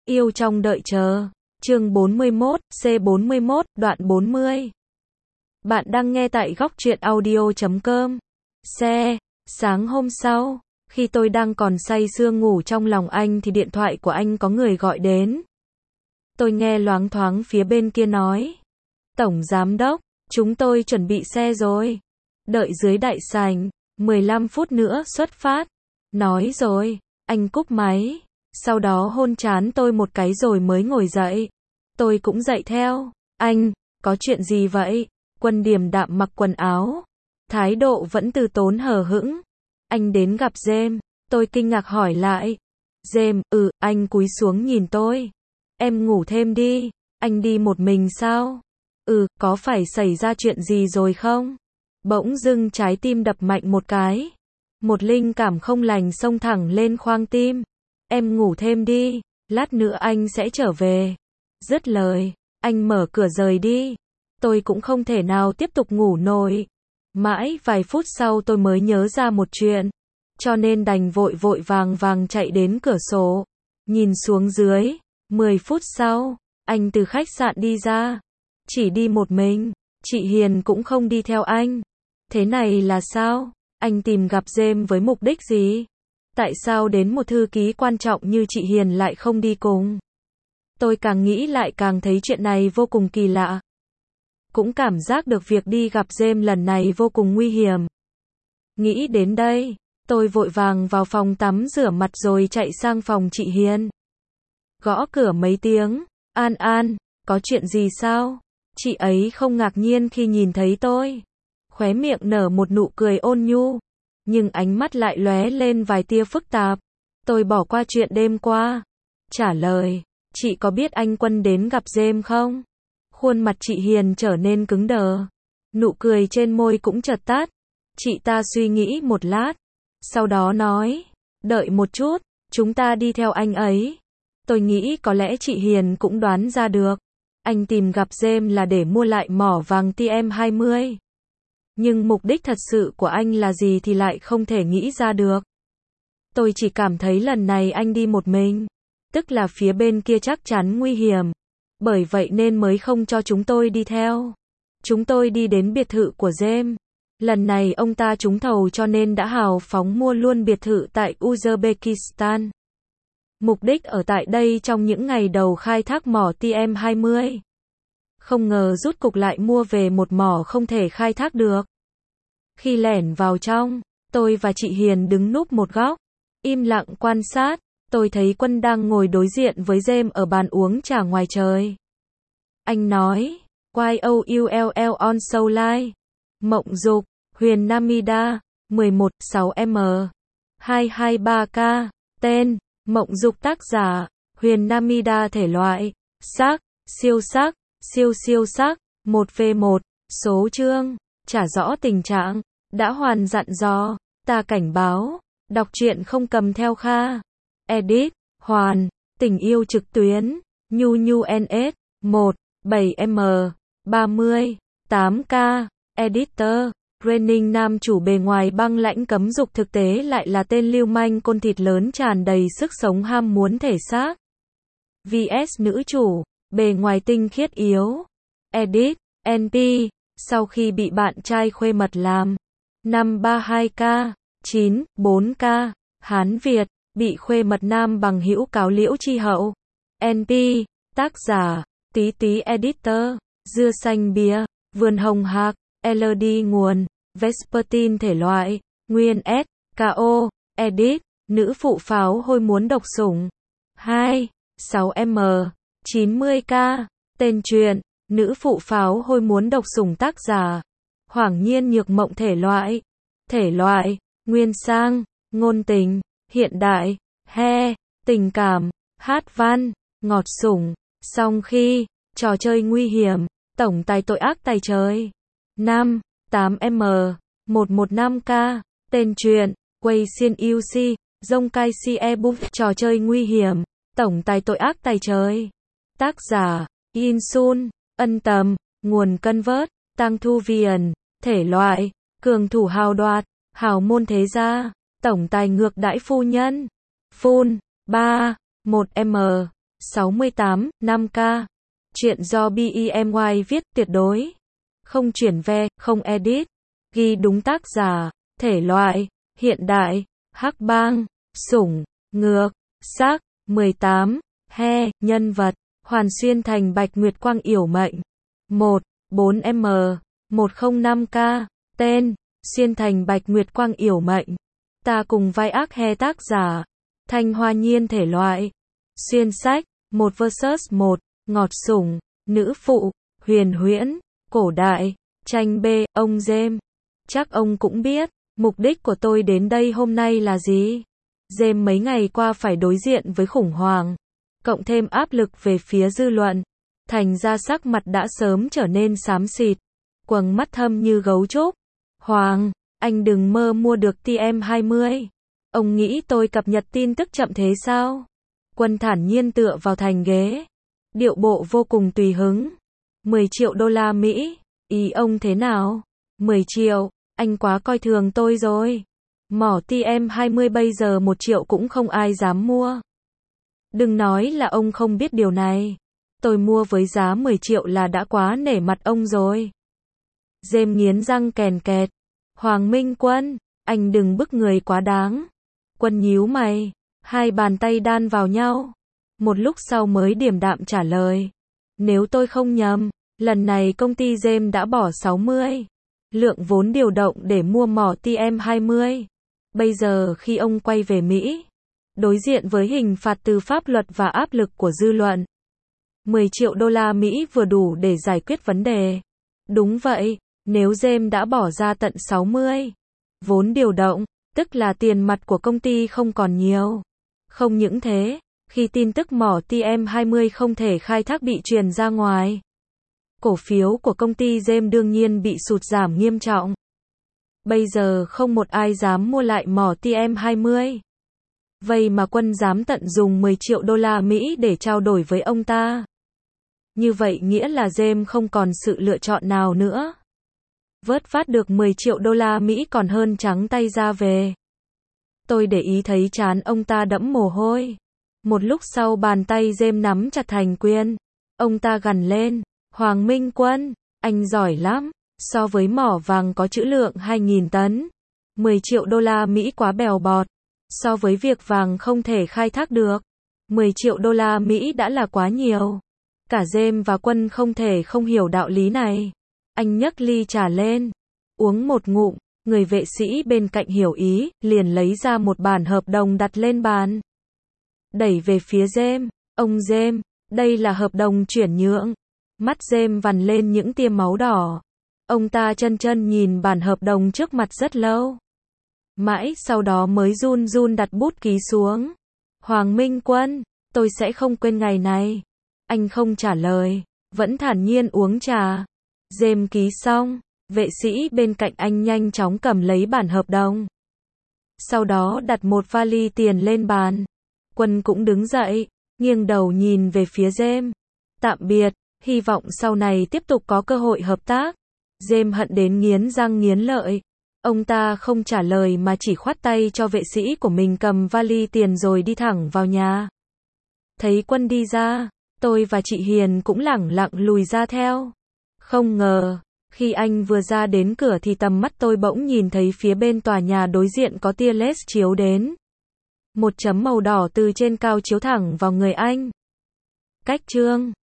Yêu trong đợi chờ. Chương 41, C41, đoạn 40. Bạn đang nghe tại góc truyện audio.com. Sáng hôm sau, khi tôi đang còn say sưa ngủ trong lòng anh thì điện thoại của anh có người gọi đến. Tôi nghe loáng thoáng phía bên kia nói: Tổng Giám đốc, chúng tôi chuẩn bị xe rồi. Đợi dưới đại sảnh, 15 phút nữa xuất phát. Nói rồi, anh cúp máy. Sau đó hôn trán tôi một cái rồi mới ngồi dậy. Tôi cũng dậy theo. Anh, có chuyện gì vậy? Quân điềm đạm mặc quần áo. Thái độ vẫn từ tốn hờ hững. Anh đến gặp James. Tôi kinh ngạc hỏi lại. James, anh cúi xuống nhìn tôi. Em ngủ thêm đi. Anh đi một mình sao? Có phải xảy ra chuyện gì rồi không? Bỗng dưng trái tim đập mạnh một cái. Một linh cảm không lành xông thẳng lên khoang tim. Em ngủ thêm đi, lát nữa anh sẽ trở về. Dứt lời, anh mở cửa rời đi. Tôi cũng không thể nào tiếp tục ngủ nổi. Mãi vài phút sau tôi mới nhớ ra một chuyện. Cho nên đành vội vội vàng vàng chạy đến cửa sổ. Nhìn xuống dưới, 10 phút sau, anh từ khách sạn đi ra. Chỉ đi một mình, chị Hiền cũng không đi theo anh. Thế này là sao? Anh tìm gặp James với mục đích gì? Tại sao đến một thư ký quan trọng như chị Hiền lại không đi cùng? Tôi càng nghĩ lại càng thấy chuyện này vô cùng kỳ lạ. Cũng cảm giác được việc đi gặp James lần này vô cùng nguy hiểm. Nghĩ đến đây, tôi vội vàng vào phòng tắm rửa mặt rồi chạy sang phòng chị Hiền. Gõ cửa mấy tiếng. An, có chuyện gì sao? Chị ấy không ngạc nhiên khi nhìn thấy tôi. Khóe miệng nở một nụ cười ôn nhu. Nhưng ánh mắt lại lóe lên vài tia phức tạp. Tôi bỏ qua chuyện đêm qua. Trả lời, chị có biết anh Quân đến gặp James không? Khuôn mặt chị Hiền trở nên cứng đờ. Nụ cười trên môi cũng chợt tắt. Chị ta suy nghĩ một lát. Sau đó nói, đợi một chút, chúng ta đi theo anh ấy. Tôi nghĩ có lẽ chị Hiền cũng đoán ra được. Anh tìm gặp James là để mua lại mỏ vàng TM20. Nhưng mục đích thật sự của anh là gì thì lại không thể nghĩ ra được. Tôi chỉ cảm thấy lần này anh đi một mình. Tức là phía bên kia chắc chắn nguy hiểm. Bởi vậy nên mới không cho chúng tôi đi theo. Chúng tôi đi đến biệt thự của James. Lần này ông ta trúng thầu cho nên đã hào phóng mua luôn biệt thự tại Uzbekistan. Mục đích ở tại đây trong những ngày đầu khai thác mỏ TM20. Không ngờ rút cục lại mua về một mỏ không thể khai thác được. Khi lẻn vào trong, tôi và chị Hiền đứng núp một góc, im lặng quan sát. Tôi thấy Quân đang ngồi đối diện với James ở bàn uống trà ngoài trời. Anh nói, YOULL on Soul Live. Mộng Dục, Huyền Namida, 11, 6M, 223K. Tên, Mộng Dục. Tác giả, Huyền Namida. Thể loại, sắc, siêu sắc, 1v1. Số chương, trả rõ tình trạng, đã hoàn dặn dò, ta cảnh báo, đọc truyện không cầm theo Kha. Edit, Hoàn, tình yêu trực tuyến, Nhu NS, 1, 7M, 30, 8K, Editor, Training. Nam chủ bề ngoài băng lãnh cấm dục thực tế lại là tên lưu manh côn thịt lớn tràn đầy sức sống ham muốn thể xác. VS nữ chủ, bề ngoài tinh khiết yếu. Edit, NP, sau khi bị bạn trai khuê mật làm 532K, 94K, Hán Việt, bị khuê mật nam bằng hữu cáo liễu chi hậu. NP, tác giả, Tí Tí. Editor, Dưa xanh bia, Vườn hồng hạc, LD. Nguồn, Vespertine. Thể loại, nguyên S, KO. Edit, nữ phụ pháo hôi muốn độc sủng. 2, 6M, 90K. Tên truyện, nữ phụ pháo hôi muốn độc sủng. Tác giả, Hoàng Nhiên Nhược Mộng. Thể loại, nguyên sang, ngôn tình, hiện đại, tình cảm, hát văn, ngọt sủng, song khi, trò chơi nguy hiểm, tổng tài tội ác tày trời. 5, 8M, 115K. Tên truyện, Quay Xiên UC, Dongkai Si Ebook. Trò chơi nguy hiểm, tổng tài tội ác tày trời. Tác giả, Insun, Ân Tầm. Nguồn Convert, Tăng Thu Viền. Thể loại, cường thủ hào đoạt, hào môn thế gia, tổng tài ngược đãi phu nhân. Full, 3, 1M, 68, 5K. Chuyện do BEMY viết, tuyệt đối không chuyển ve, không edit. Ghi đúng tác giả, thể loại, hiện đại, hắc bang, sủng, ngược, sắc, 18, he, nhân vật, Hoàn Xuyên Thành Bạch Nguyệt Quang yểu mệnh. 1, 4M, 105K, tên, Xuyên Thành Bạch Nguyệt Quang yểu mệnh. Ta cùng vai ác he tác giả, Thanh Hoa Nhiên thể loại, xuyên sách, 1 vs 1, ngọt sủng, nữ phụ, huyền huyễn, cổ đại, tranh B, ông Dêm. Chắc ông cũng biết, mục đích của tôi đến đây hôm nay là gì? Dêm mấy ngày qua phải đối diện với khủng hoảng, cộng thêm áp lực về phía dư luận, thành ra sắc mặt đã sớm trở nên xám xịt, quầng mắt thâm như gấu trúc. Hoàng, anh đừng mơ mua được TM20. Ông nghĩ tôi cập nhật tin tức chậm thế sao? Quân thản nhiên tựa vào thành ghế, điệu bộ vô cùng tùy hứng. 10 triệu đô la Mỹ, ý ông thế nào? 10 triệu, anh quá coi thường tôi rồi. Mỏ TM20 bây giờ 1 triệu cũng không ai dám mua. Đừng nói là ông không biết điều này. Tôi mua với giá 10 triệu là đã quá nể mặt ông rồi. Dêm nghiến răng kèn kẹt. Hoàng Minh Quân, anh đừng bức người quá đáng. Quân nhíu mày, hai bàn tay đan vào nhau. Một lúc sau mới điềm đạm trả lời. Nếu tôi không nhầm, lần này công ty Dêm đã bỏ 60 lượng vốn điều động để mua mỏ TM20. Bây giờ khi ông quay về Mỹ, đối diện với hình phạt từ pháp luật và áp lực của dư luận, 10 triệu đô la Mỹ vừa đủ để giải quyết vấn đề. Đúng vậy, nếu Dêm đã bỏ ra tận 60 vốn điều động, tức là tiền mặt của công ty không còn nhiều. Không những thế, khi tin tức mỏ TM20 không thể khai thác bị truyền ra ngoài, cổ phiếu của công ty Dêm đương nhiên bị sụt giảm nghiêm trọng. Bây giờ không một ai dám mua lại mỏ TM20. Vậy mà Quân dám tận dùng 10 triệu đô la Mỹ để trao đổi với ông ta. Như vậy nghĩa là Dêm không còn sự lựa chọn nào nữa. Vớt vát được 10 triệu đô la Mỹ còn hơn trắng tay ra về. Tôi để ý thấy trán ông ta đẫm mồ hôi. Một lúc sau bàn tay Dêm nắm chặt thành quyền. Ông ta gằn lên. Hoàng Minh Quân, anh giỏi lắm. So với mỏ vàng có trữ lượng 2.000 tấn, 10 triệu đô la Mỹ quá bèo bọt. So với việc vàng không thể khai thác được, 10 triệu đô la Mỹ đã là quá nhiều. Cả Dêm và Quân không thể không hiểu đạo lý này. Anh nhấc ly trà lên, uống một ngụm, người vệ sĩ bên cạnh hiểu ý, liền lấy ra một bản hợp đồng đặt lên bàn. Đẩy về phía Dêm, ông Dêm, đây là hợp đồng chuyển nhượng. Mắt Dêm vằn lên những tia máu đỏ. Ông ta chân chân nhìn bản hợp đồng trước mặt rất lâu. Mãi sau đó mới run run đặt bút ký xuống. Hoàng Minh Quân, tôi sẽ không quên ngày này. Anh không trả lời, vẫn thản nhiên uống trà. Dêm ký xong, vệ sĩ bên cạnh anh nhanh chóng cầm lấy bản hợp đồng. Sau đó đặt một vali tiền lên bàn. Quân cũng đứng dậy, nghiêng đầu nhìn về phía Dêm. Tạm biệt, hy vọng sau này tiếp tục có cơ hội hợp tác. Dêm hận đến nghiến răng nghiến lợi. Ông ta không trả lời mà chỉ khoát tay cho vệ sĩ của mình cầm vali tiền rồi đi thẳng vào nhà. Thấy Quân đi ra, tôi và chị Hiền cũng lẳng lặng lùi ra theo. Không ngờ, khi anh vừa ra đến cửa thì tầm mắt tôi bỗng nhìn thấy phía bên tòa nhà đối diện có tia led chiếu đến. Một chấm màu đỏ từ trên cao chiếu thẳng vào người anh. Cách chương